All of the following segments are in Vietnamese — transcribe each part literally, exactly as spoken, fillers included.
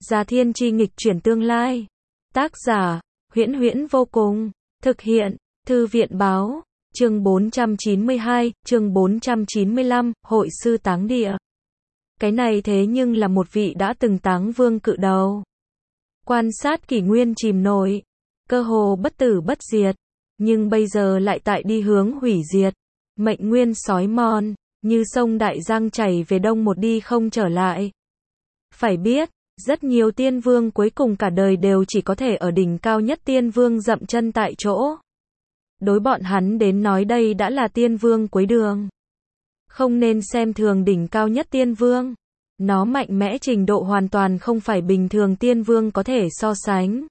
Già Thiên Chi nghịch chuyển tương lai. Tác giả, Huyễn Huyễn vô cùng. Thực hiện, Thư viện báo. Chương bốn trăm chín mươi hai, chương bốn trăm chín mươi lăm, Hội sư táng địa. Cái này thế nhưng là một vị đã từng táng vương cự đầu. Quan sát kỷ nguyên chìm nổi, cơ hồ bất tử bất diệt, nhưng bây giờ lại tại đi hướng hủy diệt. Mệnh nguyên sói mòn, như sông đại giang chảy về đông một đi không trở lại. Phải biết, rất nhiều tiên vương cuối cùng cả đời đều chỉ có thể ở đỉnh cao nhất tiên vương dậm chân tại chỗ. Đối bọn hắn đến nói đây đã là tiên vương cuối đường. Không nên xem thường đỉnh cao nhất tiên vương. Nó mạnh mẽ trình độ hoàn toàn không phải bình thường tiên vương có thể so sánh.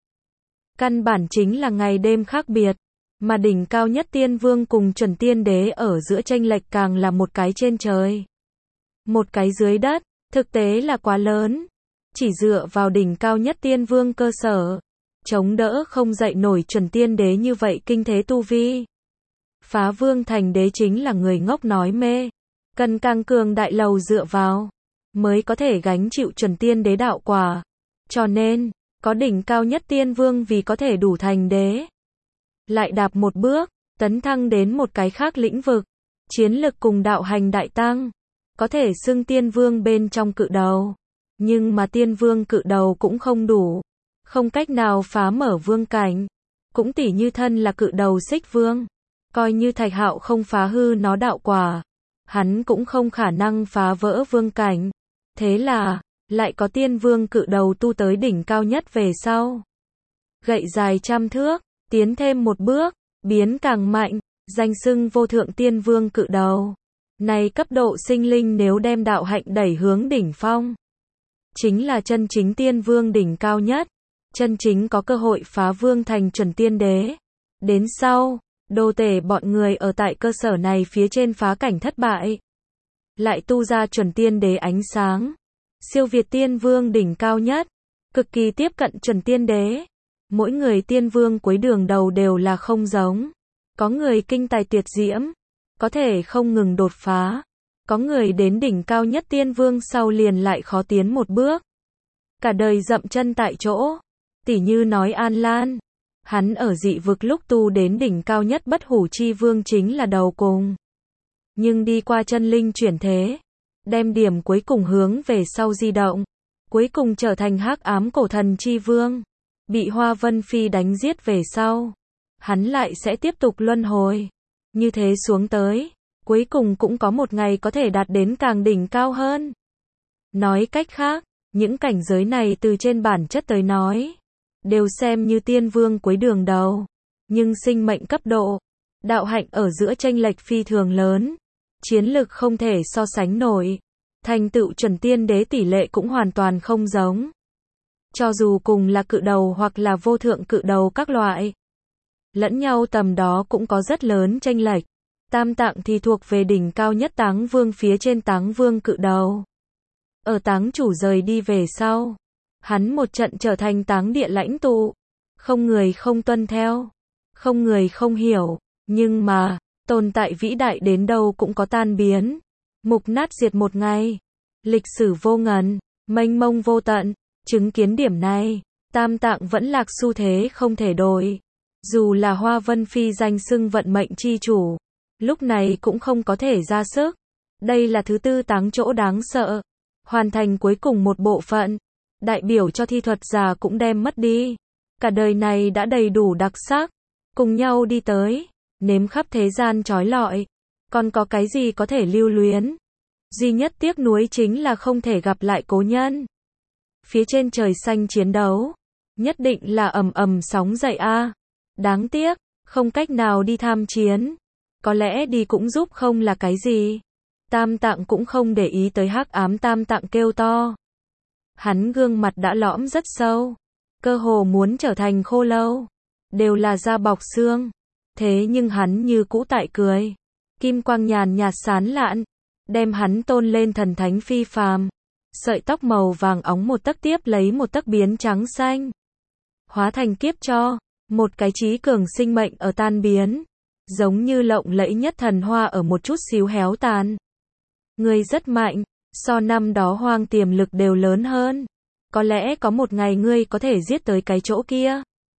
Căn bản chính là ngày đêm khác biệt. Mà đỉnh cao nhất tiên vương cùng chuẩn tiên đế ở giữa chênh lệch càng là một cái trên trời, một cái dưới đất, thực tế là quá lớn. Chỉ dựa vào đỉnh cao nhất tiên vương cơ sở, chống đỡ không dậy nổi chuẩn tiên đế như vậy kinh thế tu vi. Phá vương thành đế chính là người ngốc nói mê, cần càng cường đại lầu dựa vào, mới có thể gánh chịu chuẩn tiên đế đạo quả. Cho nên, có đỉnh cao nhất tiên vương vì có thể đủ thành đế. Lại đạp một bước, tấn thăng đến một cái khác lĩnh vực, chiến lực cùng đạo hành đại tăng, có thể xưng tiên vương bên trong cự đầu. Nhưng mà tiên vương cự đầu cũng không đủ, không cách nào phá mở vương cảnh. Cũng tỉ như thân là cự đầu xích vương, coi như Thạch Hạo không phá hư nó đạo quả, hắn cũng không khả năng phá vỡ vương cảnh. Thế là, lại có tiên vương cự đầu tu tới đỉnh cao nhất về sau. Gậy dài trăm thước, tiến thêm một bước, biến càng mạnh, danh xưng vô thượng tiên vương cự đầu. Này cấp độ sinh linh nếu đem đạo hạnh đẩy hướng đỉnh phong, chính là chân chính tiên vương đỉnh cao nhất, chân chính có cơ hội phá vương thành chuẩn tiên đế. Đến sau, đồ tể bọn người ở tại cơ sở này phía trên phá cảnh thất bại, lại tu ra chuẩn tiên đế ánh sáng, siêu việt tiên vương đỉnh cao nhất, cực kỳ tiếp cận chuẩn tiên đế. Mỗi người tiên vương cuối đường đầu đều là không giống. Có người kinh tài tuyệt diễm, có thể không ngừng đột phá. Có người đến đỉnh cao nhất tiên vương sau liền lại khó tiến một bước, cả đời dậm chân tại chỗ. Tỉ như nói An Lan, hắn ở dị vực lúc tu đến đỉnh cao nhất bất hủ chi vương chính là đầu cùng. Nhưng đi qua chân linh chuyển thế, đem điểm cuối cùng hướng về sau di động, cuối cùng trở thành hắc ám cổ thần chi vương. Bị Hoa Vân Phi đánh giết về sau, hắn lại sẽ tiếp tục luân hồi. Như thế xuống tới, cuối cùng cũng có một ngày có thể đạt đến càng đỉnh cao hơn. Nói cách khác, những cảnh giới này từ trên bản chất tới nói, đều xem như tiên vương cuối đường đầu. Nhưng sinh mệnh cấp độ, đạo hạnh ở giữa chênh lệch phi thường lớn, chiến lực không thể so sánh nổi, thành tựu chuẩn tiên đế tỷ lệ cũng hoàn toàn không giống. Cho dù cùng là cự đầu hoặc là vô thượng cự đầu các loại, lẫn nhau tầm đó cũng có rất lớn chênh lệch. Tam tạng thì thuộc về đỉnh cao nhất táng vương phía trên táng vương cự đầu. Ở táng chủ rời đi về sau, hắn một trận trở thành táng địa lãnh tụ. Không người không tuân theo, không người không hiểu, nhưng mà, tồn tại vĩ đại đến đâu cũng có tan biến, mục nát diệt một ngày. Lịch sử vô ngần, mênh mông vô tận. Chứng kiến điểm này, tam tạng vẫn lạc xu thế không thể đổi. Dù là Hoa Vân Phi danh xưng vận mệnh chi chủ, lúc này cũng không có thể ra sức. Đây là thứ tư táng chỗ đáng sợ. Hoàn thành cuối cùng một bộ phận, đại biểu cho thi thuật già cũng đem mất đi. Cả đời này đã đầy đủ đặc sắc, cùng nhau đi tới, nếm khắp thế gian trói lọi. Còn có cái gì có thể lưu luyến? Duy nhất tiếc nuối chính là không thể gặp lại cố nhân. Phía trên trời xanh chiến đấu, nhất định là ầm ầm sóng dậy a. Đáng tiếc, không cách nào đi tham chiến. Có lẽ đi cũng giúp không là cái gì. Tam tạng cũng không để ý tới hắc ám tam tạng kêu to. Hắn gương mặt đã lõm rất sâu, cơ hồ muốn trở thành khô lâu, đều là da bọc xương. Thế nhưng hắn như cũ tại cười. Kim quang nhàn nhạt sán lạn, đem hắn tôn lên thần thánh phi phàm. Sợi tóc màu vàng óng một tấc tiếp lấy một tấc biến trắng xanh, hóa thành kiếp cho, một cái trí cường sinh mệnh ở tan biến, giống như lộng lẫy nhất thần hoa ở một chút xíu héo tàn. Người rất mạnh, so năm đó hoang tiềm lực đều lớn hơn, có lẽ có một ngày ngươi có thể giết tới cái chỗ kia.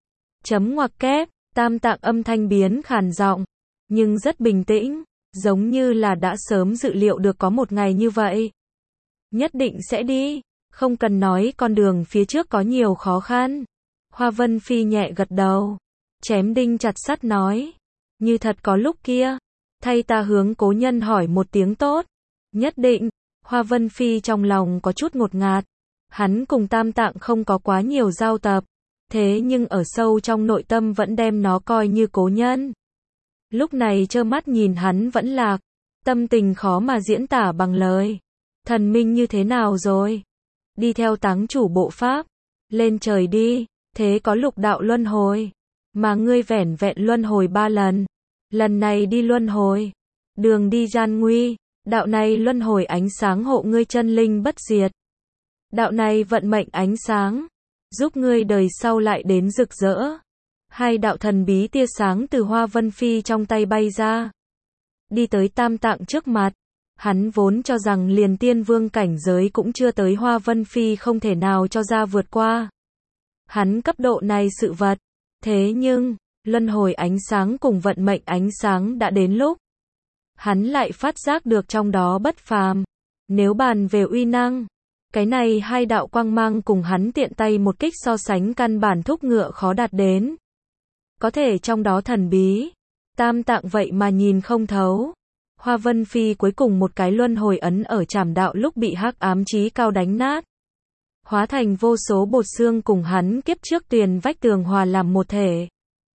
Chấm ngoặc kép, Tam Tạng âm thanh biến khàn giọng, nhưng rất bình tĩnh, giống như là đã sớm dự liệu được có một ngày như vậy. Nhất định sẽ đi, không cần nói con đường phía trước có nhiều khó khăn. Hoa Vân Phi nhẹ gật đầu, chém đinh chặt sắt nói, như thật có lúc kia, thay ta hướng cố nhân hỏi một tiếng tốt. Nhất định, Hoa Vân Phi trong lòng có chút ngột ngạt, hắn cùng Tam Tạng không có quá nhiều giao tập, thế nhưng ở sâu trong nội tâm vẫn đem nó coi như cố nhân. Lúc này trơ mắt nhìn hắn vẫn lạc, tâm tình khó mà diễn tả bằng lời. Thần minh như thế nào rồi? Đi theo táng chủ bộ pháp, lên trời đi, thế có lục đạo luân hồi, mà ngươi vẻn vẹn luân hồi ba lần. Lần này đi luân hồi, đường đi gian nguy, đạo này luân hồi ánh sáng hộ ngươi chân linh bất diệt. Đạo này vận mệnh ánh sáng, giúp ngươi đời sau lại đến rực rỡ. Hai đạo thần bí tia sáng từ Hoa Vân Phi trong tay bay ra, đi tới Tam Tạng trước mặt. Hắn vốn cho rằng liền tiên vương cảnh giới cũng chưa tới Hoa Vân Phi không thể nào cho ra vượt qua. Hắn cấp độ này sự vật, thế nhưng, luân hồi ánh sáng cùng vận mệnh ánh sáng đã đến lúc. Hắn lại phát giác được trong đó bất phàm. Nếu bàn về uy năng, cái này hai đạo quang mang cùng hắn tiện tay một kích so sánh căn bản thúc ngựa khó đạt đến. Có thể trong đó thần bí, Tam Tạng vậy mà nhìn không thấu. Hoa Vân Phi cuối cùng một cái luân hồi ấn ở trảm đạo lúc bị hắc ám chí cao đánh nát, hóa thành vô số bột xương cùng hắn kiếp trước tuyền vách tường hòa làm một thể.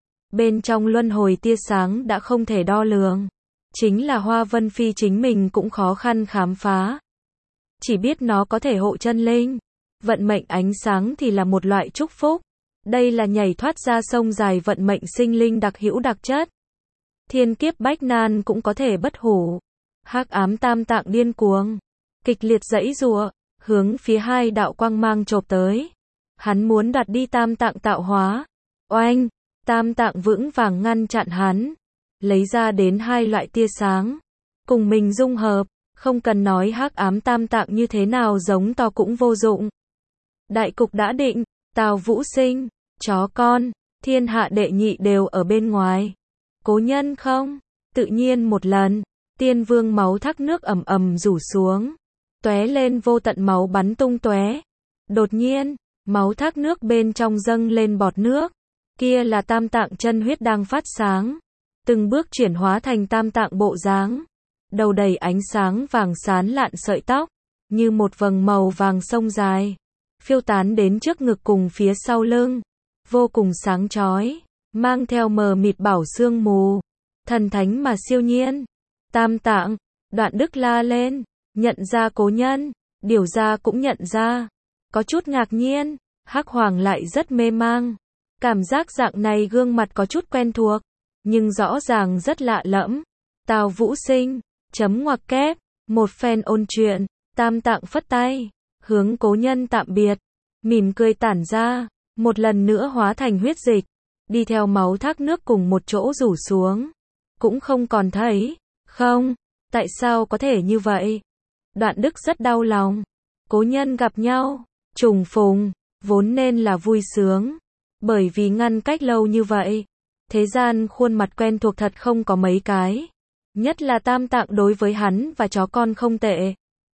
Bên trong luân hồi tia sáng đã không thể đo lường, chính là Hoa Vân Phi chính mình cũng khó khăn khám phá. Chỉ biết nó có thể hộ chân linh, vận mệnh ánh sáng thì là một loại chúc phúc. Đây là nhảy thoát ra sông dài vận mệnh sinh linh đặc hữu đặc chất. Thiên kiếp bách nan cũng có thể bất hủ. Hắc ám Tam Tạng điên cuồng, kịch liệt giãy giụa, hướng phía hai đạo quang mang chộp tới. Hắn muốn đoạt đi Tam Tạng tạo hóa. Oanh, Tam Tạng vững vàng ngăn chặn hắn, lấy ra đến hai loại tia sáng, cùng mình dung hợp, không cần nói hắc ám Tam Tạng như thế nào giống to cũng vô dụng. Đại cục đã định, Tào Vũ Sinh, chó con, thiên hạ đệ nhị đều ở bên ngoài. Cố nhân không, tự nhiên một lần, tiên vương máu thác nước ầm ầm rủ xuống, tóe lên vô tận máu bắn tung tóe. Đột nhiên, máu thác nước bên trong dâng lên bọt nước, kia là Tam Tạng chân huyết đang phát sáng, từng bước chuyển hóa thành Tam Tạng bộ dáng, đầu đầy ánh sáng vàng sáng lạn sợi tóc, như một vầng màu vàng sông dài, phiêu tán đến trước ngực cùng phía sau lưng, vô cùng sáng chói, mang theo mờ mịt bảo sương mù, thần thánh mà siêu nhiên. Tam Tạng, Đoạn Đức la lên, nhận ra cố nhân, Điều Gia cũng nhận ra, có chút ngạc nhiên, Hắc Hoàng lại rất mê mang, cảm giác dạng này gương mặt có chút quen thuộc, nhưng rõ ràng rất lạ lẫm. Tào Vũ Sinh, chấm ngoặc kép, một phen ôn chuyện, Tam Tạng phất tay, hướng cố nhân tạm biệt, mỉm cười tản ra, một lần nữa hóa thành huyết dịch, đi theo máu thác nước cùng một chỗ rủ xuống, cũng không còn thấy. Không, tại sao có thể như vậy? Đoạn Đức rất đau lòng, cố nhân gặp nhau, trùng phùng, vốn nên là vui sướng, bởi vì ngăn cách lâu như vậy, thế gian khuôn mặt quen thuộc thật không có mấy cái, nhất là Tam Tạng đối với hắn và chó con không tệ.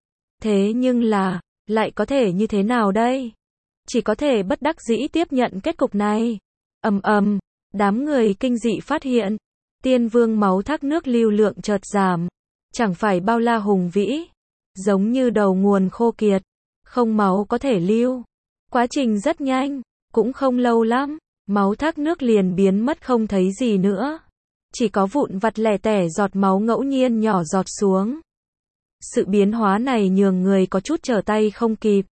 Thế nhưng là, lại có thể như thế nào đây? Chỉ có thể bất đắc dĩ tiếp nhận kết cục này. Ầm ầm, đám người kinh dị phát hiện, tiên vương máu thác nước lưu lượng chợt giảm, chẳng phải bao la hùng vĩ, giống như đầu nguồn khô kiệt, không máu có thể lưu. Quá trình rất nhanh, cũng không lâu lắm, máu thác nước liền biến mất không thấy gì nữa, chỉ có vụn vặt lẻ tẻ giọt máu ngẫu nhiên nhỏ giọt xuống. Sự biến hóa này nhường người có chút trở tay không kịp.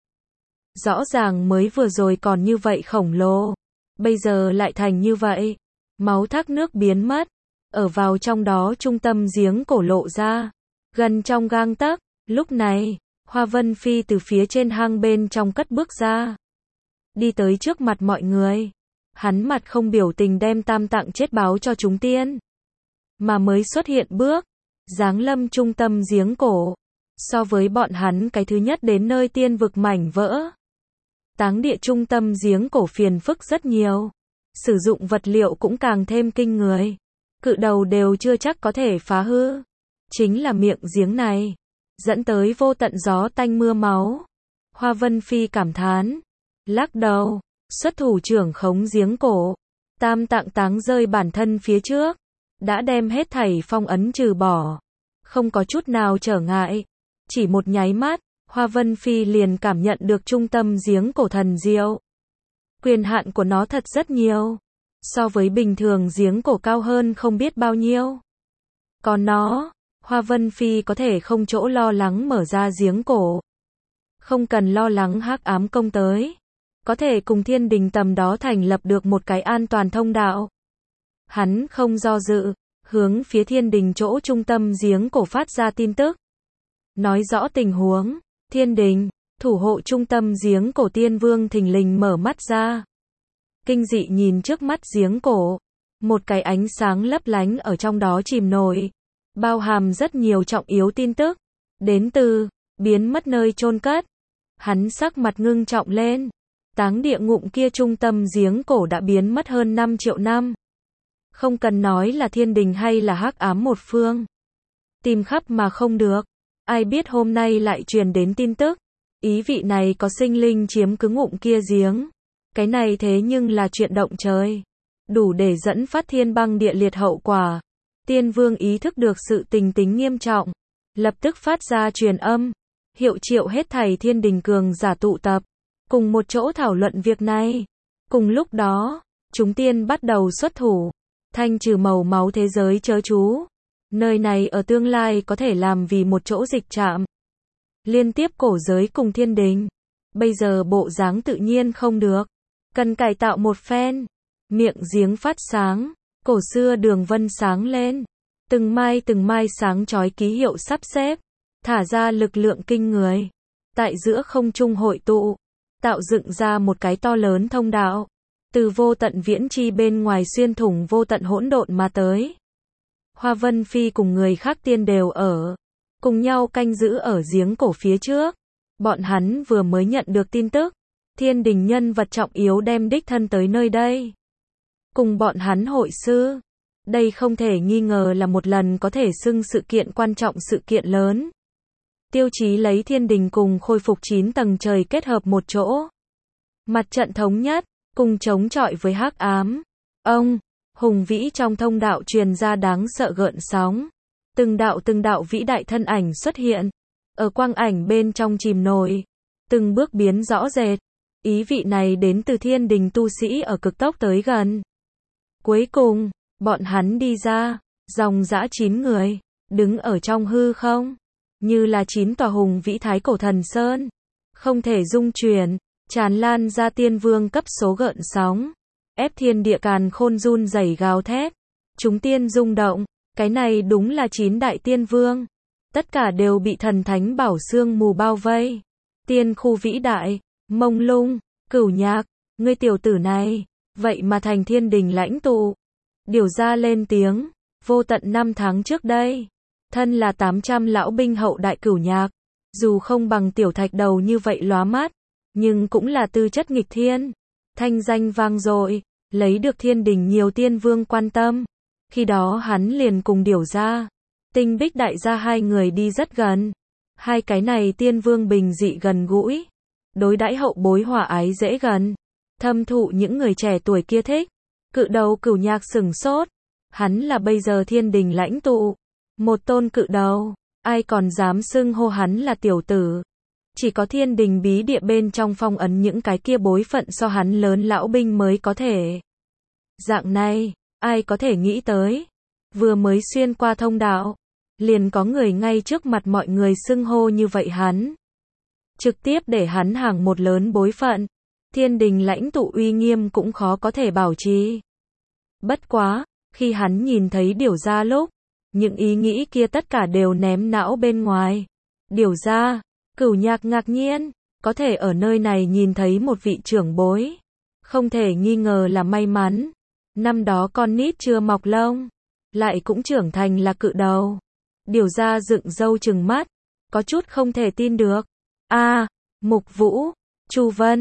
Rõ ràng mới vừa rồi còn như vậy khổng lồ, bây giờ lại thành như vậy. Máu thác nước biến mất, ở vào trong đó trung tâm giếng cổ lộ ra, gần trong gang tấc. Lúc này, Hoa Vân Phi từ phía trên hang bên trong cất bước ra, đi tới trước mặt mọi người. Hắn mặt không biểu tình đem Tam Tạng chết báo cho chúng tiên, mà mới xuất hiện bước, giáng lâm trung tâm giếng cổ. So với bọn hắn cái thứ nhất đến nơi tiên vực mảnh vỡ, Táng địa trung tâm giếng cổ phiền phức rất nhiều. Sử dụng vật liệu cũng càng thêm kinh người. Cự đầu đều chưa chắc có thể phá hư. Chính là miệng giếng này, dẫn tới vô tận gió tanh mưa máu. Hoa Vân Phi cảm thán. Lắc đầu, xuất thủ trưởng khống giếng cổ. Tam tạng táng rơi bản thân phía trước. Đã đem hết thảy phong ấn trừ bỏ. Không có chút nào trở ngại. Chỉ một nháy mắt, Hoa Vân Phi liền cảm nhận được trung tâm giếng cổ thần diệu. Quyền hạn của nó thật rất nhiều. So với bình thường giếng cổ cao hơn không biết bao nhiêu. Còn nó, Hoa Vân Phi có thể không chỗ lo lắng mở ra giếng cổ. Không cần lo lắng hắc ám công tới. Có thể cùng thiên đình tầm đó thành lập được một cái an toàn thông đạo. Hắn không do dự, hướng phía thiên đình chỗ trung tâm giếng cổ phát ra tin tức. Nói rõ tình huống, thiên đình, thủ hộ trung tâm giếng cổ Tiên Vương thình lình mở mắt ra. Kinh dị nhìn trước mắt giếng cổ. Một cái ánh sáng lấp lánh ở trong đó chìm nổi. Bao hàm rất nhiều trọng yếu tin tức. Đến từ, biến mất nơi chôn cất. Hắn sắc mặt ngưng trọng lên. Táng địa ngụm kia trung tâm giếng cổ đã biến mất hơn năm triệu năm. Không cần nói là thiên đình hay là hắc ám một phương. Tìm khắp mà không được. Ai biết hôm nay lại truyền đến tin tức. Ý vị này có sinh linh chiếm cứ ngụm kia giếng. Cái này thế nhưng là chuyện động trời. Đủ để dẫn phát thiên băng địa liệt hậu quả. Tiên Vương ý thức được sự tình tính nghiêm trọng. Lập tức phát ra truyền âm. Hiệu triệu hết thảy thiên đình cường giả tụ tập. Cùng một chỗ thảo luận việc này. Cùng lúc đó, chúng tiên bắt đầu xuất thủ. Thanh trừ màu máu thế giới chớ chú. Nơi này ở tương lai có thể làm vì một chỗ dịch trạm. Liên tiếp cổ giới cùng thiên đình. Bây giờ bộ dáng tự nhiên không được. Cần cải tạo một phen. Miệng giếng phát sáng. Cổ xưa đường vân sáng lên. Từng mai từng mai sáng chói ký hiệu sắp xếp. Thả ra lực lượng kinh người. Tại giữa không trung hội tụ. Tạo dựng ra một cái to lớn thông đạo. Từ vô tận viễn chi bên ngoài xuyên thủng vô tận hỗn độn mà tới. Hoa Vân Phi cùng người khác tiên đều ở. Cùng nhau canh giữ ở giếng cổ phía trước. Bọn hắn vừa mới nhận được tin tức. Thiên đình nhân vật trọng yếu đem đích thân tới nơi đây. Cùng bọn hắn hội sư. Đây không thể nghi ngờ là một lần có thể xưng sự kiện quan trọng sự kiện lớn. Tiêu chí lấy thiên đình cùng khôi phục chín tầng trời kết hợp một chỗ. Mặt trận thống nhất, cùng chống chọi với hắc ám. Ông, hùng vĩ trong thông đạo truyền ra đáng sợ gợn sóng. Từng đạo từng đạo vĩ đại thân ảnh xuất hiện. Ở quang ảnh bên trong chìm nổi. Từng bước biến rõ rệt. Ý vị này đến từ thiên đình tu sĩ ở cực tốc tới gần. Cuối cùng, bọn hắn đi ra. Dòng dã chín người. Đứng ở trong hư không. Như là chín tòa hùng vĩ thái cổ thần sơn. Không thể dung chuyển. Tràn lan ra tiên vương cấp số gợn sóng. Ép thiên địa càn khôn run rẩy gào thét. Chúng tiên rung động. Cái này đúng là chín đại tiên vương. Tất cả đều bị thần thánh bảo xương mù bao vây. Tiên khu vĩ đại, mông lung, cửu nhạc, ngươi tiểu tử này, vậy mà thành thiên đình lãnh tụ. Điều ra lên tiếng, vô tận năm tháng trước đây. Thân là tám trăm lão binh hậu đại cửu nhạc. Dù không bằng tiểu thạch đầu như vậy lóa mắt. Nhưng cũng là tư chất nghịch thiên. Thanh danh vang dội, lấy được thiên đình nhiều tiên vương quan tâm. Khi đó hắn liền cùng Điểu Gia, Tinh Bích đại gia hai người đi rất gần. Hai cái này tiên vương bình dị gần gũi. Đối đãi hậu bối hòa ái dễ gần. Thâm thụ những người trẻ tuổi kia thích. Cự đầu cửu nhạc sửng sốt. Hắn là bây giờ thiên đình lãnh tụ. Một tôn cự đầu. Ai còn dám xưng hô hắn là tiểu tử. Chỉ có thiên đình bí địa bên trong phong ấn những cái kia bối phận so hắn lớn lão binh mới có thể. Dạng này, ai có thể nghĩ tới. Vừa mới xuyên qua thông đạo. Liền có người ngay trước mặt mọi người xưng hô như vậy hắn. Trực tiếp để hắn hàng một lớn bối phận. Thiên đình lãnh tụ uy nghiêm cũng khó có thể bảo trì. Bất quá, khi hắn nhìn thấy Điểu Gia lúc. Những ý nghĩ kia tất cả đều ném não bên ngoài. Điểu Gia, cửu nhạc ngạc nhiên. Có thể ở nơi này nhìn thấy một vị trưởng bối. Không thể nghi ngờ là may mắn. Năm đó con nít chưa mọc lông. Lại cũng trưởng thành là cự đầu. Điểu Gia dựng râu trừng mắt. Có chút không thể tin được. A, Mục Vũ, Chu Vân,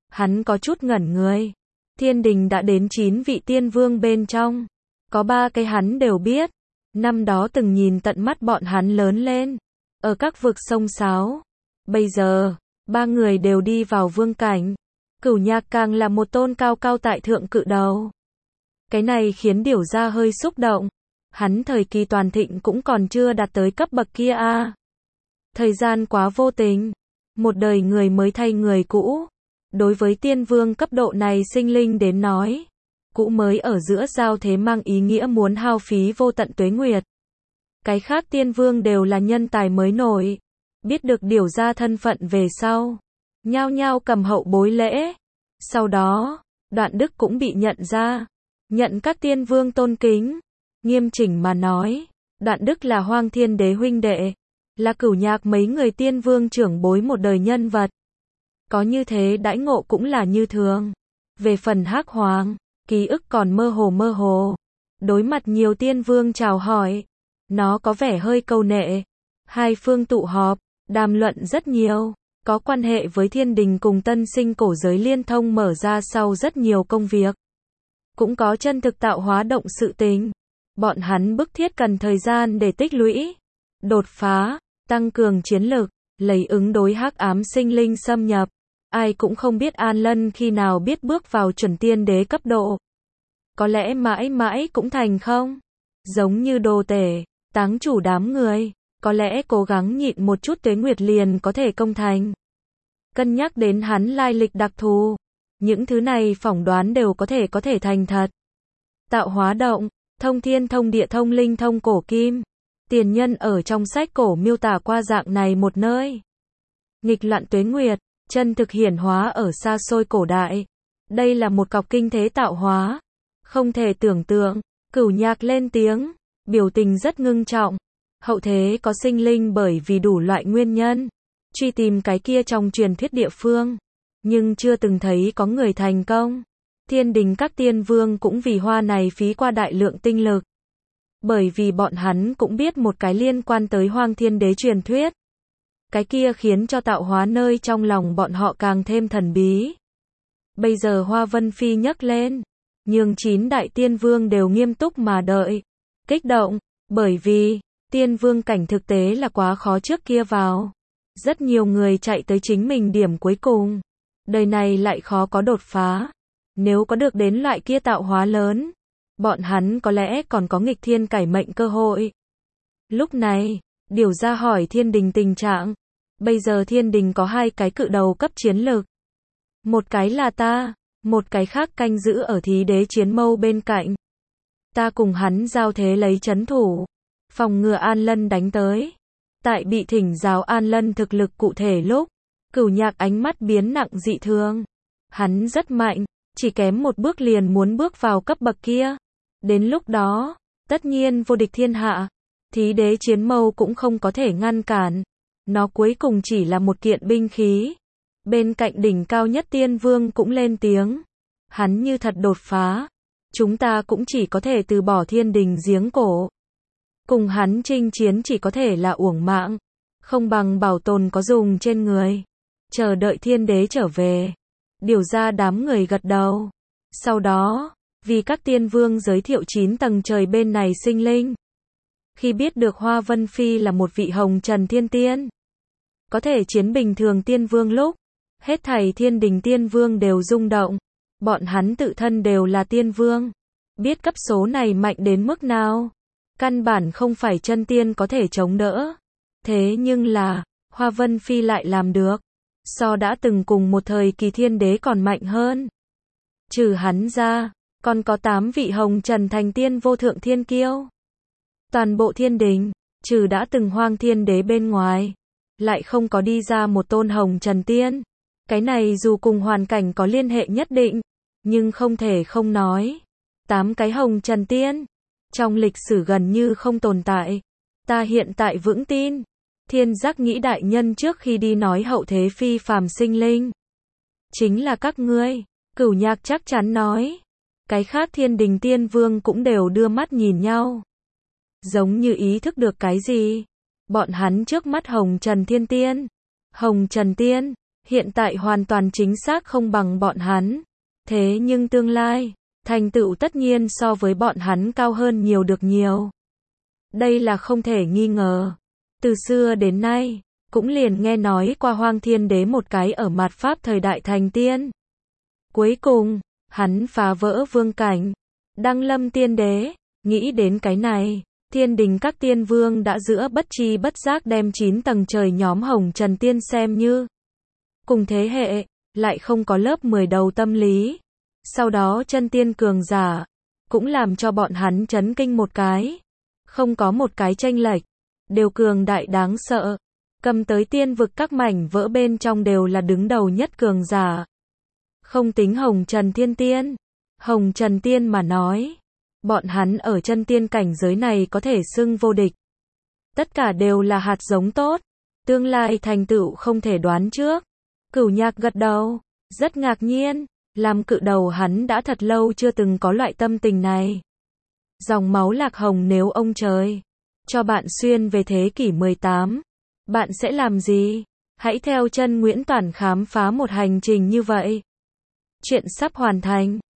Hắn có chút ngẩn người. Thiên đình đã đến chín vị tiên vương bên trong. Có ba cái hắn đều biết. Năm đó từng nhìn tận mắt bọn hắn lớn lên. Ở các vực sông sáo. Bây giờ, ba người đều đi vào vương cảnh. Cửu Nhạc càng là một tôn cao cao tại thượng cự đầu. Cái này khiến Điểu Gia hơi xúc động. Hắn thời kỳ toàn thịnh cũng còn chưa đạt tới cấp bậc kia a. À. Thời gian quá vô tình. Một đời người mới thay người cũ. Đối với tiên vương cấp độ này sinh linh đến nói, cũ mới ở giữa giao thế mang ý nghĩa muốn hao phí vô tận tuế nguyệt. Cái khác tiên vương đều là nhân tài mới nổi. Biết được Điểu Gia thân phận về sau. Nhao nhao cầm hậu bối lễ. Sau đó, Đoạn Đức cũng bị nhận ra. Nhận các tiên vương tôn kính. Nghiêm chỉnh mà nói, Đoạn Đức là Hoang Thiên Đế huynh đệ. Là Cửu Nhạc mấy người tiên vương trưởng bối một đời nhân vật. Có như thế đãi ngộ cũng là như thường. Về phần Hắc Hoàng, ký ức còn mơ hồ mơ hồ. Đối mặt nhiều tiên vương chào hỏi. Nó có vẻ hơi câu nệ. Hai phương tụ họp, đàm luận rất nhiều. Có quan hệ với thiên đình cùng tân sinh cổ giới liên thông mở ra sau rất nhiều công việc. Cũng có chân thực tạo hóa động sự tình. Bọn hắn bức thiết cần thời gian để tích lũy, đột phá, tăng cường chiến lực, lấy ứng đối hắc ám sinh linh xâm nhập. Ai cũng không biết An Lân khi nào biết bước vào chuẩn tiên đế cấp độ. Có lẽ mãi mãi cũng thành không? Giống như Đồ Tể, táng chủ đám người, có lẽ cố gắng nhịn một chút tuế nguyệt liền có thể công thành. Cân nhắc đến hắn lai lịch đặc thù, những thứ này phỏng đoán đều có thể có thể thành thật. Tạo hóa động, thông thiên thông địa thông linh thông cổ kim. Tiền nhân ở trong sách cổ miêu tả qua dạng này một nơi. Nghịch loạn tuế nguyệt, chân thực hiển hóa ở xa xôi cổ đại. Đây là một cọc kinh thế tạo hóa. Không thể tưởng tượng, Cửu Nhạc lên tiếng, biểu tình rất ngưng trọng. Hậu thế có sinh linh bởi vì đủ loại nguyên nhân, truy tìm cái kia trong truyền thuyết địa phương. Nhưng chưa từng thấy có người thành công. Thiên đình các tiên vương cũng vì hoa này phí qua đại lượng tinh lực. Bởi vì bọn hắn cũng biết một cái liên quan tới Hoang Thiên Đế truyền thuyết. Cái kia khiến cho tạo hóa nơi trong lòng bọn họ càng thêm thần bí. Bây giờ Hoa Vân Phi nhấc lên, nhưng chín đại tiên vương đều nghiêm túc mà đợi. Kích động, bởi vì, tiên vương cảnh thực tế là quá khó trước kia vào. Rất nhiều người chạy tới chính mình điểm cuối cùng. Đời này lại khó có đột phá. Nếu có được đến loại kia tạo hóa lớn, bọn hắn có lẽ còn có nghịch thiên cải mệnh cơ hội. Lúc này, Điểu Gia hỏi thiên đình tình trạng. Bây giờ thiên đình có hai cái cự đầu cấp chiến lực. Một cái là ta, một cái khác canh giữ ở thí đế chiến mâu bên cạnh. Ta cùng hắn giao thế lấy trấn thủ, phòng ngừa An Lân đánh tới. Tại bị thỉnh giáo An Lân thực lực cụ thể lúc, Cửu Nhạc ánh mắt biến nặng dị thường. Hắn rất mạnh, chỉ kém một bước liền muốn bước vào cấp bậc kia. Đến lúc đó, tất nhiên vô địch thiên hạ. Thí đế chiến mâu cũng không có thể ngăn cản. Nó cuối cùng chỉ là một kiện binh khí. Bên cạnh đỉnh cao nhất tiên vương cũng lên tiếng. Hắn như thật đột phá. Chúng ta cũng chỉ có thể từ bỏ thiên đình giếng cổ. Cùng hắn chinh chiến chỉ có thể là uổng mạng. Không bằng bảo tồn có dùng trên người. Chờ đợi thiên đế trở về. Điểu Gia đám người gật đầu. Sau đó, vì các tiên vương giới thiệu chín tầng trời bên này sinh linh. Khi biết được Hoa Vân Phi là một vị hồng trần thiên tiên, có thể chiến bình thường tiên vương lúc, hết thảy thiên đình tiên vương đều rung động. Bọn hắn tự thân đều là tiên vương. Biết cấp số này mạnh đến mức nào. Căn bản không phải chân tiên có thể chống đỡ. Thế nhưng là, Hoa Vân Phi lại làm được. So đã từng cùng một thời kỳ thiên đế còn mạnh hơn. Trừ hắn ra, còn có tám vị hồng trần thành tiên vô thượng thiên kiêu. Toàn bộ thiên đình, trừ đã từng Hoang Thiên Đế bên ngoài, lại không có đi ra một tôn hồng trần tiên. Cái này dù cùng hoàn cảnh có liên hệ nhất định, nhưng không thể không nói. Tám cái hồng trần tiên, trong lịch sử gần như không tồn tại. Ta hiện tại vững tin, Thiên Giác Nghĩ đại nhân trước khi đi nói hậu thế phi phàm sinh linh. Chính là các ngươi, Cửu Nhạc chắc chắn nói. Cái khác thiên đình tiên vương cũng đều đưa mắt nhìn nhau. Giống như ý thức được cái gì. Bọn hắn trước mắt Hồng Trần Thiên Tiên. Hồng Trần Tiên, Hiện tại hoàn toàn chính xác không bằng bọn hắn. Thế nhưng tương lai, thành tựu tất nhiên so với bọn hắn cao hơn nhiều được nhiều. Đây là không thể nghi ngờ. Từ xưa đến nay, cũng liền nghe nói qua Hoang Thiên Đế một cái ở mạt Pháp thời đại thành tiên. Cuối cùng, hắn phá vỡ vương cảnh, đăng lâm tiên đế. Nghĩ đến cái này, thiên đình các tiên vương đã giữa bất tri bất giác đem chín tầng trời nhóm Hồng Trần Tiên xem như cùng thế hệ, lại không có lớp mười đầu tâm lý. Sau đó chân tiên cường giả, cũng làm cho bọn hắn chấn kinh một cái. Không có một cái chênh lệch, đều cường đại đáng sợ. Cầm tới tiên vực các mảnh vỡ bên trong đều là đứng đầu nhất cường giả. Không tính Hồng Trần Thiên Tiên. Hồng Trần Tiên mà nói, bọn hắn ở chân tiên cảnh giới này có thể xưng vô địch. Tất cả đều là hạt giống tốt, tương lai thành tựu không thể đoán trước. Cửu Nhạc gật đầu, rất ngạc nhiên, làm cự đầu hắn đã thật lâu chưa từng có loại tâm tình này. Dòng máu Lạc Hồng nếu ông trời cho bạn xuyên về thế kỷ mười tám, bạn sẽ làm gì? Hãy theo chân Nguyễn Toản khám phá một hành trình như vậy. Chuyện sắp hoàn thành.